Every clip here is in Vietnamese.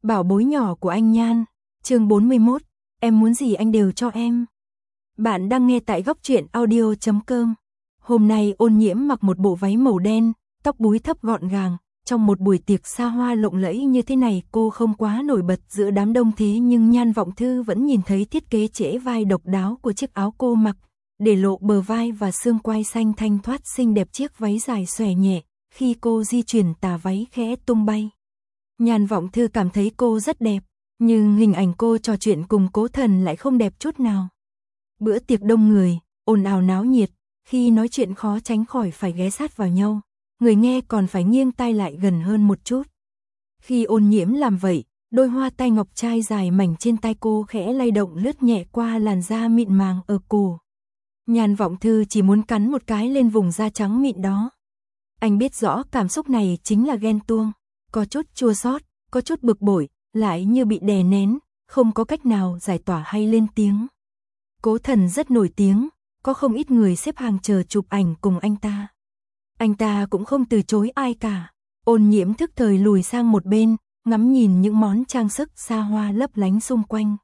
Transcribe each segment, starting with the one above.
Bảo bối nhỏ của anh Nhan, chương 41, em muốn gì anh đều cho em. Bạn đang nghe tại góc truyện audio.com. Hôm nay Ôn Nhiễm mặc một bộ váy màu đen, tóc búi thấp gọn gàng. Trong một buổi tiệc xa hoa lộng lẫy như thế này cô không quá nổi bật giữa đám đông, thế nhưng Nhan Vọng Thư vẫn nhìn thấy thiết kế trễ vai độc đáo của chiếc áo cô mặc, để lộ bờ vai và xương quai xanh thanh thoát xinh đẹp. Chiếc váy dài xòe nhẹ, khi cô di chuyển tà váy khẽ tung bay. Nhan Vọng Thư cảm thấy cô rất đẹp, nhưng hình ảnh cô trò chuyện cùng Cố Thần lại không đẹp chút nào. Bữa tiệc đông người, ồn ào náo nhiệt, khi nói chuyện khó tránh khỏi phải ghé sát vào nhau, người nghe còn phải nghiêng tai lại gần hơn một chút. Khi Ôn Nhiễm làm vậy, đôi hoa tai ngọc trai dài mảnh trên tai cô khẽ lay động lướt nhẹ qua làn da mịn màng ở cổ. Nhan Vọng Thư chỉ muốn cắn một cái lên vùng da trắng mịn đó. Anh biết rõ cảm xúc này chính là ghen tuông, có chút chua xót, có chút bực bội, lại như bị đè nén, không có cách nào giải tỏa hay lên tiếng. Cố Thần rất nổi tiếng, có không ít người xếp hàng chờ chụp ảnh cùng anh ta. Anh ta cũng không từ chối ai cả. Ôn Nhiễm thức thời lùi sang một bên, ngắm nhìn những món trang sức xa hoa lấp lánh xung quanh.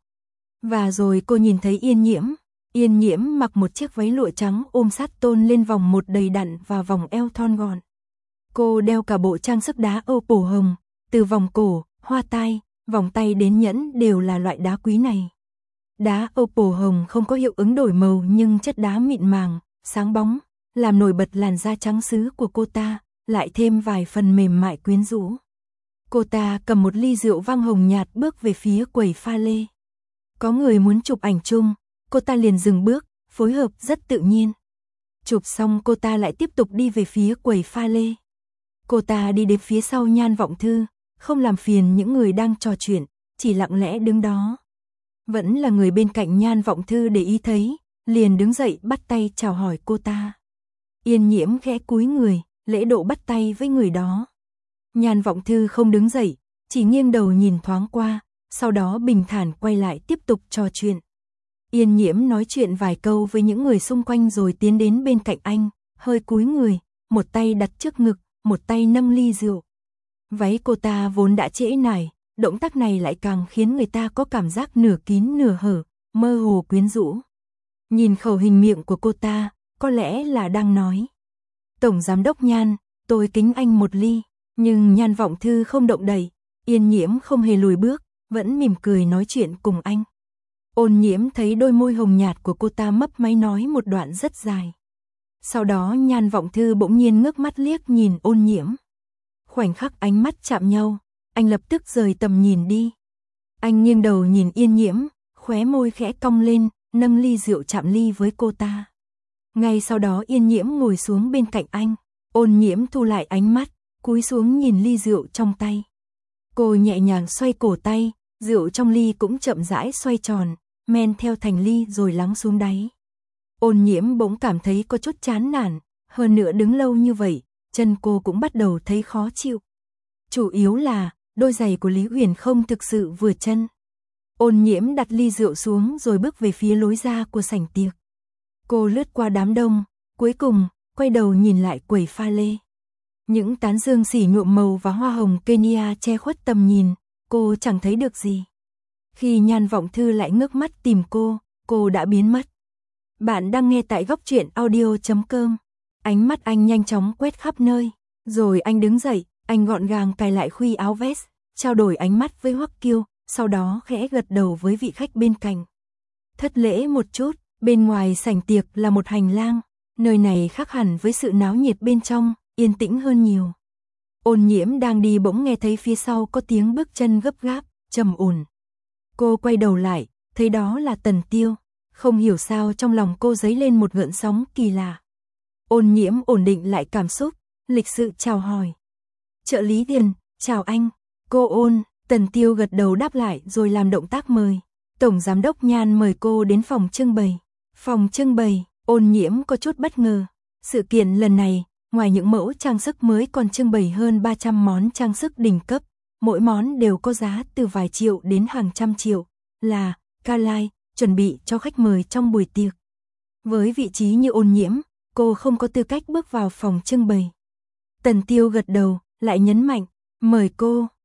Và rồi cô nhìn thấy Yên Nhiễm mặc một chiếc váy lụa trắng ôm sát tôn lên vòng một đầy đặn và vòng eo thon gọn. Cô đeo cả bộ trang sức đá opal hồng, từ vòng cổ, hoa tai, vòng tay đến nhẫn đều là loại đá quý này. Đá opal hồng không có hiệu ứng đổi màu nhưng chất đá mịn màng, sáng bóng, làm nổi bật làn da trắng sứ của cô ta, lại thêm vài phần mềm mại quyến rũ. Cô ta cầm một ly rượu vang hồng nhạt bước về phía quầy pha lê. Có người muốn chụp ảnh chung, cô ta liền dừng bước, phối hợp rất tự nhiên. Chụp xong cô ta lại tiếp tục đi về phía quầy pha lê. Cô ta đi đến phía sau Nhan Vọng Thư, không làm phiền những người đang trò chuyện, chỉ lặng lẽ đứng đó. Vẫn là người bên cạnh Nhan Vọng Thư để ý thấy, liền đứng dậy bắt tay chào hỏi cô ta. Yên Nhiễm khẽ cúi người, lễ độ bắt tay với người đó. Nhan Vọng Thư không đứng dậy, chỉ nghiêng đầu nhìn thoáng qua, sau đó bình thản quay lại tiếp tục trò chuyện. Yên Nhiễm nói chuyện vài câu với những người xung quanh rồi tiến đến bên cạnh anh, hơi cúi người, một tay đặt trước ngực, một tay nâng ly rượu. Váy cô ta vốn đã trễ nải, động tác này lại càng khiến người ta có cảm giác nửa kín nửa hở, mơ hồ quyến rũ. Nhìn khẩu hình miệng của cô ta, có lẽ là đang nói: "Tổng giám đốc Nhan, tôi kính anh một ly." Nhưng Nhan Vọng Thư không động đậy, Yên Nhiễm không hề lùi bước, vẫn mỉm cười nói chuyện cùng anh. Ôn Nhiễm thấy đôi môi hồng nhạt của cô ta mấp máy nói một đoạn rất dài. Sau đó Nhan Vọng Thư bỗng nhiên ngước mắt liếc nhìn Ôn Nhiễm. Khoảnh khắc ánh mắt chạm nhau, anh lập tức rời tầm nhìn đi. Anh nghiêng đầu nhìn Yên Nhiễm, khóe môi khẽ cong lên, nâng ly rượu chạm ly với cô ta. Ngay sau đó Yên Nhiễm ngồi xuống bên cạnh anh. Ôn Nhiễm thu lại ánh mắt, cúi xuống nhìn ly rượu trong tay. Cô nhẹ nhàng xoay cổ tay, rượu trong ly cũng chậm rãi xoay tròn, men theo thành ly rồi lắng xuống đáy. Ôn Nhiễm bỗng cảm thấy có chút chán nản, hơn nữa đứng lâu như vậy, chân cô cũng bắt đầu thấy khó chịu. Chủ yếu là, đôi giày của Lý Huyền không thực sự vừa chân. Ôn Nhiễm đặt ly rượu xuống rồi bước về phía lối ra của sảnh tiệc. Cô lướt qua đám đông, cuối cùng, quay đầu nhìn lại quầy pha lê. Những tán dương xỉ nhuộm màu và hoa hồng Kenya che khuất tầm nhìn, cô chẳng thấy được gì. Khi Nhan Vọng Thư lại ngước mắt tìm cô đã biến mất. Bạn đang nghe tại góc truyện audio.com. Ánh mắt anh nhanh chóng quét khắp nơi, rồi anh đứng dậy, anh gọn gàng cài lại khuy áo vest, trao đổi ánh mắt với Hoắc Kiêu, sau đó khẽ gật đầu với vị khách bên cạnh. Thất lễ một chút, bên ngoài sảnh tiệc là một hành lang, nơi này khác hẳn với sự náo nhiệt bên trong, yên tĩnh hơn nhiều. Ôn Nhiễm đang đi bỗng nghe thấy phía sau có tiếng bước chân gấp gáp, trầm ổn. Cô quay đầu lại, thấy đó là Tần Tiêu, không hiểu sao trong lòng cô dấy lên một gợn sóng kỳ lạ. Ôn Nhiễm ổn định lại cảm xúc, lịch sự chào hỏi. "Trợ lý Tiền, chào anh." "Cô Ôn." Tần Tiêu gật đầu đáp lại rồi làm động tác mời. "Tổng giám đốc Nhan mời cô đến phòng trưng bày." Phòng trưng bày, Ôn Nhiễm có chút bất ngờ. Sự kiện lần này, ngoài những mẫu trang sức mới còn trưng bày hơn 300 món trang sức đỉnh cấp, mỗi món đều có giá từ vài triệu đến hàng trăm triệu, là Carly chuẩn bị cho khách mời trong buổi tiệc. Với vị trí như Ôn Nhiễm, cô không có tư cách bước vào phòng trưng bày. Tần Tiêu gật đầu, lại nhấn mạnh, "Mời cô."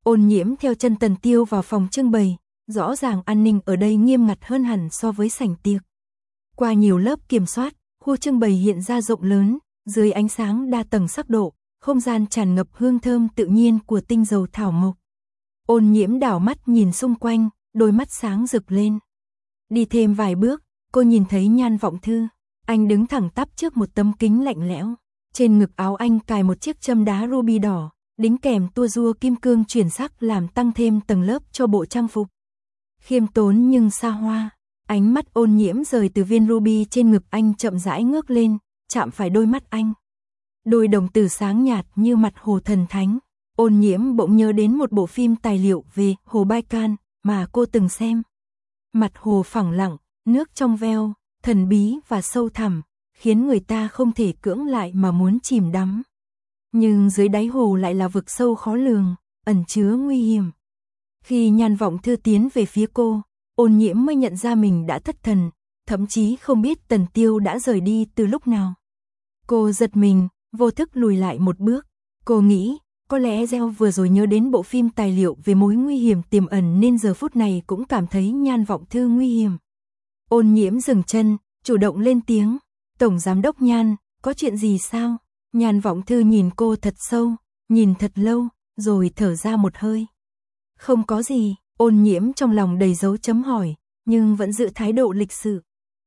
Ôn Nhiễm theo chân Tần Tiêu vào phòng trưng bày, rõ ràng an ninh ở đây nghiêm ngặt hơn hẳn so với sảnh tiệc. Qua nhiều lớp kiểm soát, khu trưng bày hiện ra rộng lớn, dưới ánh sáng đa tầng sắc độ, không gian tràn ngập hương thơm tự nhiên của tinh dầu thảo mộc. Ôn Nhiễm đảo mắt nhìn xung quanh, đôi mắt sáng rực lên. Đi thêm vài bước, cô nhìn thấy Nhan Vọng Thư, anh đứng thẳng tắp trước một tấm kính lạnh lẽo. Trên ngực áo anh cài một chiếc châm đá ruby đỏ, đính kèm tua rua kim cương chuyển sắc làm tăng thêm tầng lớp cho bộ trang phục. Khiêm tốn nhưng xa hoa, ánh mắt Ôn Nhiễm rời từ viên ruby trên ngực anh chậm rãi ngước lên, chạm phải đôi mắt anh. Đôi đồng tử sáng nhạt như mặt hồ thần thánh. Ôn Nhiễm bỗng nhớ đến một bộ phim tài liệu về hồ Baikal mà cô từng xem. Mặt hồ phẳng lặng, nước trong veo, thần bí và sâu thẳm, khiến người ta không thể cưỡng lại mà muốn chìm đắm. Nhưng dưới đáy hồ lại là vực sâu khó lường, ẩn chứa nguy hiểm. Khi Nhan Vọng Thư tiến về phía cô, Ôn Nhiễm mới nhận ra mình đã thất thần, thậm chí không biết Tần Tiêu đã rời đi từ lúc nào. Cô giật mình, vô thức lùi lại một bước. Cô nghĩ, có lẽ Gieo vừa rồi nhớ đến bộ phim tài liệu về mối nguy hiểm tiềm ẩn nên giờ phút này cũng cảm thấy Nhan Vọng Thư nguy hiểm. Ôn Nhiễm dừng chân, chủ động lên tiếng. Tổng Giám đốc Nhan, có chuyện gì sao? Nhan Vọng Thư nhìn cô thật sâu, nhìn thật lâu, rồi thở ra một hơi. Không có gì, Ôn Nhiễm trong lòng đầy dấu chấm hỏi, nhưng vẫn giữ thái độ lịch sự.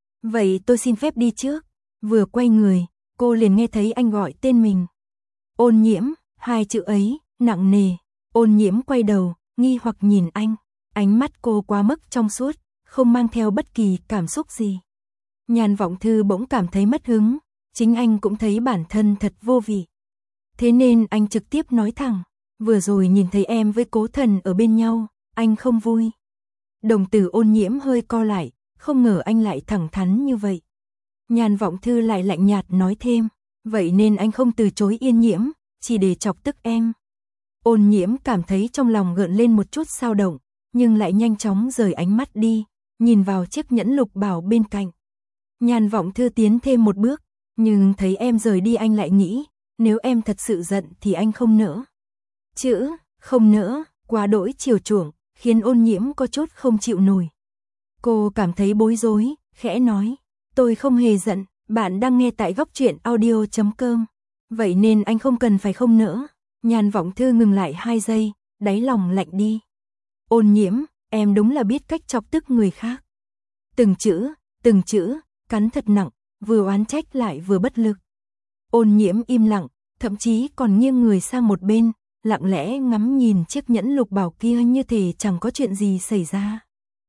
Vậy tôi xin phép đi trước. Vừa quay người, cô liền nghe thấy anh gọi tên mình. Ôn Nhiễm, hai chữ ấy, nặng nề. Ôn Nhiễm quay đầu, nghi hoặc nhìn anh. Ánh mắt cô quá mức trong suốt, không mang theo bất kỳ cảm xúc gì. Nhan Vọng Thư bỗng cảm thấy mất hứng, chính anh cũng thấy bản thân thật vô vị. Thế nên anh trực tiếp nói thẳng, vừa rồi nhìn thấy em với Cố Thần ở bên nhau, anh không vui. Đồng tử Ôn Nhiễm hơi co lại, không ngờ anh lại thẳng thắn như vậy. Nhan Vọng Thư lại lạnh nhạt nói thêm, vậy nên anh không từ chối Yên Nhiễm, chỉ để chọc tức em. Ôn Nhiễm cảm thấy trong lòng gợn lên một chút dao động, nhưng lại nhanh chóng rời ánh mắt đi, nhìn vào chiếc nhẫn lục bảo bên cạnh. Nhan Vọng Thư tiến thêm một bước, nhưng thấy em rời đi anh lại nghĩ, nếu em thật sự giận thì anh không nỡ. Chữ, không nỡ, quá đỗi chiều chuộng, khiến Ôn Nhiễm có chút không chịu nổi. Cô cảm thấy bối rối, khẽ nói, tôi không hề giận, bạn đang nghe tại Góc Truyện Audio.com. Vậy nên anh không cần phải không nỡ. Nhan Vọng Thư ngừng lại 2 giây, đáy lòng lạnh đi. Ôn Nhiễm, em đúng là biết cách chọc tức người khác. Từng chữ, cắn thật nặng, vừa oán trách lại vừa bất lực. Ôn Nhiễm im lặng, thậm chí còn nghiêng người sang một bên, lặng lẽ ngắm nhìn chiếc nhẫn lục bảo kia như thể chẳng có chuyện gì xảy ra.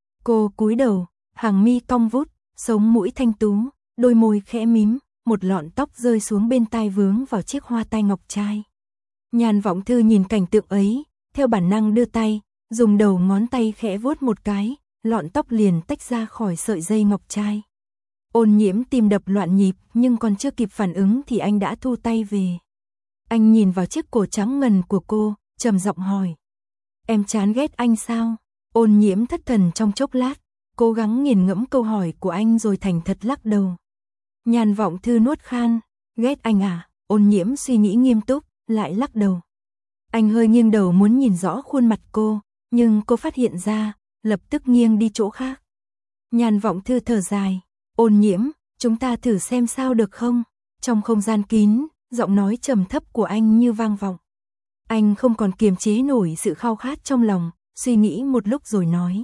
Cô cúi đầu, hàng mi cong vút, sống mũi thanh tú, đôi môi khẽ mím, một lọn tóc rơi xuống bên tai vướng vào chiếc hoa tai ngọc trai. Nhan Vọng Thư nhìn cảnh tượng ấy, theo bản năng đưa tay, dùng đầu ngón tay khẽ vuốt một cái, lọn tóc liền tách ra khỏi sợi dây ngọc trai. Ôn Nhiễm tim đập loạn nhịp, nhưng còn chưa kịp phản ứng thì anh đã thu tay về. Anh nhìn vào chiếc cổ trắng ngần của cô, trầm giọng hỏi. Em chán ghét anh sao? Ôn Nhiễm thất thần trong chốc lát, cố gắng nghiền ngẫm câu hỏi của anh rồi thành thật lắc đầu. Nhan Vọng Thư nuốt khan, ghét anh à? Ôn Nhiễm suy nghĩ nghiêm túc, lại lắc đầu. Anh hơi nghiêng đầu muốn nhìn rõ khuôn mặt cô, nhưng cô phát hiện ra, lập tức nghiêng đi chỗ khác. Nhan Vọng Thư thở dài, Ôn Nhiễm, chúng ta thử xem sao được không? Trong không gian kín, giọng nói trầm thấp của anh như vang vọng. Anh không còn kiềm chế nổi sự khao khát trong lòng, suy nghĩ một lúc rồi nói.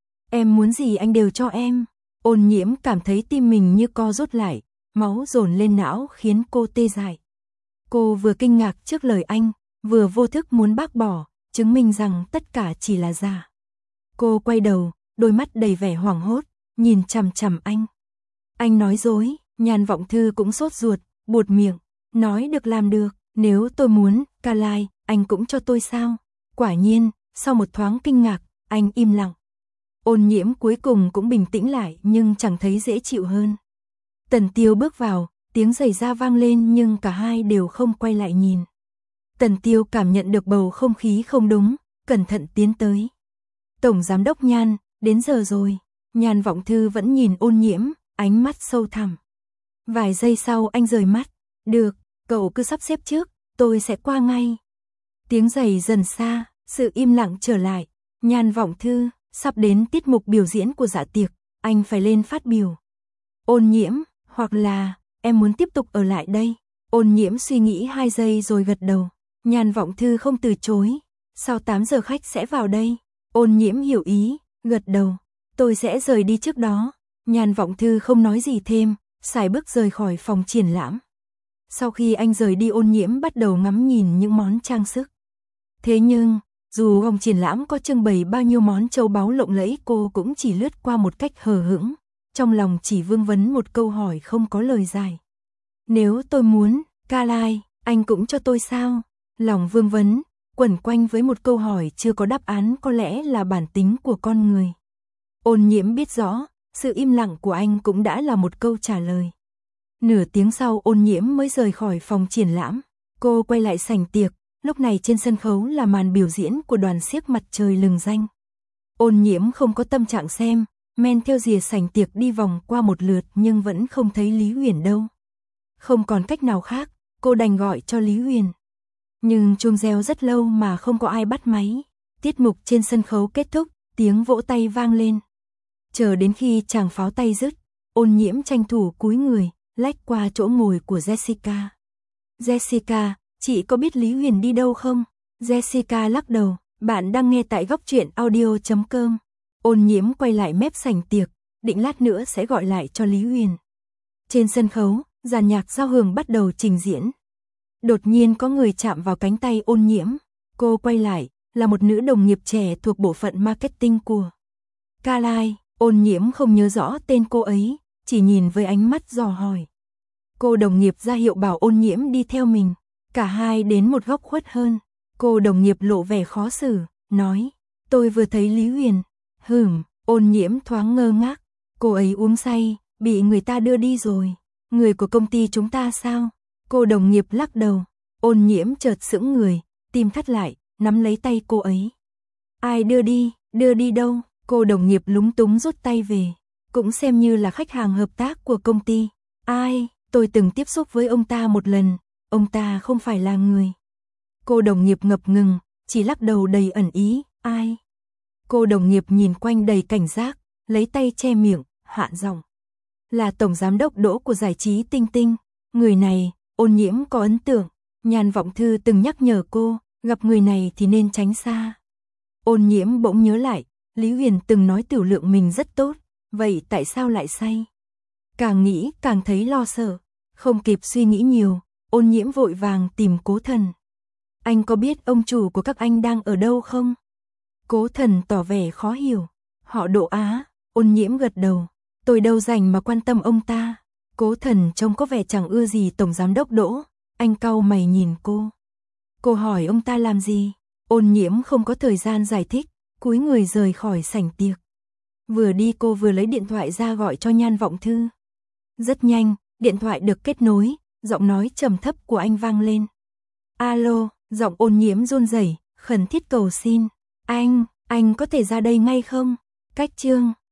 Em muốn gì anh đều cho em. Ôn Nhiễm cảm thấy tim mình như co rút lại, máu dồn lên não khiến cô tê dại. Cô vừa kinh ngạc trước lời anh, vừa vô thức muốn bác bỏ, chứng minh rằng tất cả chỉ là giả. Cô quay đầu, đôi mắt đầy vẻ hoảng hốt, nhìn chằm chằm anh. Anh nói dối. Nhan Vọng Thư cũng sốt ruột, buột miệng, nói được làm được, nếu tôi muốn, ca lai, anh cũng cho tôi sao? Quả nhiên, sau một thoáng kinh ngạc, anh im lặng. Ôn Nhiễm cuối cùng cũng bình tĩnh lại nhưng chẳng thấy dễ chịu hơn. Tần Tiêu bước vào, tiếng giày da vang lên nhưng cả hai đều không quay lại nhìn. Tần Tiêu cảm nhận được bầu không khí không đúng, cẩn thận tiến tới. Tổng Giám đốc Nhan, đến giờ rồi. Nhan Vọng Thư vẫn nhìn Ôn Nhiễm, ánh mắt sâu thẳm. Vài giây sau anh rời mắt. Được, cậu cứ sắp xếp trước, tôi sẽ qua ngay. Tiếng giày dần xa, Sự im lặng trở lại. Nhan Vọng Thư, sắp đến tiết mục biểu diễn của dạ tiệc, anh phải lên phát biểu. Ôn Nhiễm, hoặc là, em muốn tiếp tục ở lại đây. Ôn Nhiễm suy nghĩ 2 giây rồi gật đầu. Nhan Vọng Thư không từ chối. Sau 8 giờ khách sẽ vào đây. Ôn Nhiễm hiểu ý, gật đầu. Tôi sẽ rời đi trước đó. Nhan Vọng Thư không nói gì thêm, sải bước rời khỏi phòng triển lãm. Sau khi anh rời đi, Ôn Nhiễm bắt đầu ngắm nhìn những món trang sức. Thế nhưng, dù phòng triển lãm có trưng bày bao nhiêu món châu báu lộng lẫy, cô cũng chỉ lướt qua một cách hờ hững, trong lòng chỉ vương vấn một câu hỏi không có lời giải. Nếu tôi muốn, Carly, anh cũng cho tôi sao? Lòng vương vấn, quẩn quanh với một câu hỏi chưa có đáp án, có lẽ là bản tính của con người. Ôn Nhiễm biết rõ, sự im lặng của anh cũng đã là một câu trả lời. Nửa tiếng sau, Ôn Nhiễm mới rời khỏi phòng triển lãm. Cô quay lại sảnh tiệc, lúc này trên sân khấu là màn biểu diễn của đoàn xiếc Mặt Trời lừng danh. Ôn Nhiễm không có tâm trạng xem, men theo rìa sảnh tiệc đi vòng qua một lượt nhưng vẫn không thấy Lý Huyền đâu. Không còn cách nào khác, cô đành gọi cho Lý Huyền. Nhưng chuông reo rất lâu mà không có ai bắt máy. Tiết mục trên sân khấu kết thúc, tiếng vỗ tay vang lên. Chờ đến khi tràng pháo tay dứt, Ôn Nhiễm tranh thủ cúi người, lách qua chỗ ngồi của Jessica. Jessica, chị có biết Lý Huyền đi đâu không? Jessica lắc đầu, bạn đang nghe tại goctruyện.audio.com. Ôn Nhiễm quay lại mép sảnh tiệc, định lát nữa sẽ gọi lại cho Lý Huyền. Trên sân khấu, dàn nhạc giao hưởng bắt đầu trình diễn. Đột nhiên có người chạm vào cánh tay Ôn Nhiễm. Cô quay lại, là một nữ đồng nghiệp trẻ thuộc bộ phận marketing của Carly. Ôn Nhiễm không nhớ rõ tên cô ấy, chỉ nhìn với ánh mắt dò hỏi. Cô đồng nghiệp ra hiệu bảo Ôn Nhiễm đi theo mình. Cả hai đến một góc khuất hơn. Cô đồng nghiệp lộ vẻ khó xử, nói, tôi vừa thấy Lý Huyền. Ôn Nhiễm thoáng ngơ ngác. Cô ấy uống say, bị người ta đưa đi rồi. Người của công ty chúng ta sao? Cô đồng nghiệp lắc đầu. Ôn Nhiễm chợt sững người, tim thắt lại, nắm lấy tay cô ấy. Ai đưa đi đâu? Cô đồng nghiệp lúng túng rút tay về. Cũng xem như là khách hàng hợp tác của công ty. Ai? Tôi từng tiếp xúc với ông ta một lần. Ông ta không phải là người. Cô đồng nghiệp ngập ngừng, chỉ lắc đầu đầy ẩn ý. Ai? Cô đồng nghiệp nhìn quanh đầy cảnh giác, lấy tay che miệng, hạ giọng. Là tổng giám đốc Đỗ của giải trí Tinh Tinh. Người này, Ôn Nhiễm có ấn tượng. Nhan Vọng Thư từng nhắc nhở cô, gặp người này thì nên tránh xa. Ôn Nhiễm bỗng nhớ lại, Lý Huyền từng nói tiểu lượng mình rất tốt, vậy tại sao lại say? Càng nghĩ càng thấy lo sợ, không kịp suy nghĩ nhiều, Ôn Nhiễm vội vàng tìm Cố Thần. Anh có biết ông chủ của các anh đang ở đâu không? Cố Thần tỏ vẻ khó hiểu. Họ Đỗ Á. Ôn Nhiễm gật đầu. Tôi đâu rảnh mà quan tâm ông ta. Cố Thần trông có vẻ chẳng ưa gì tổng giám đốc Đỗ. Anh cau mày nhìn cô. Cô hỏi ông ta làm gì? Ôn Nhiễm không có thời gian giải thích, cúi người rời khỏi sảnh tiệc. Vừa đi cô vừa lấy điện thoại ra gọi cho Nhan Vọng Thư. Rất nhanh, điện thoại được kết nối, giọng nói trầm thấp của anh vang lên. Alo, giọng Ôn Nhiễm run rẩy, khẩn thiết cầu xin. Anh có thể ra đây ngay không? Cách chương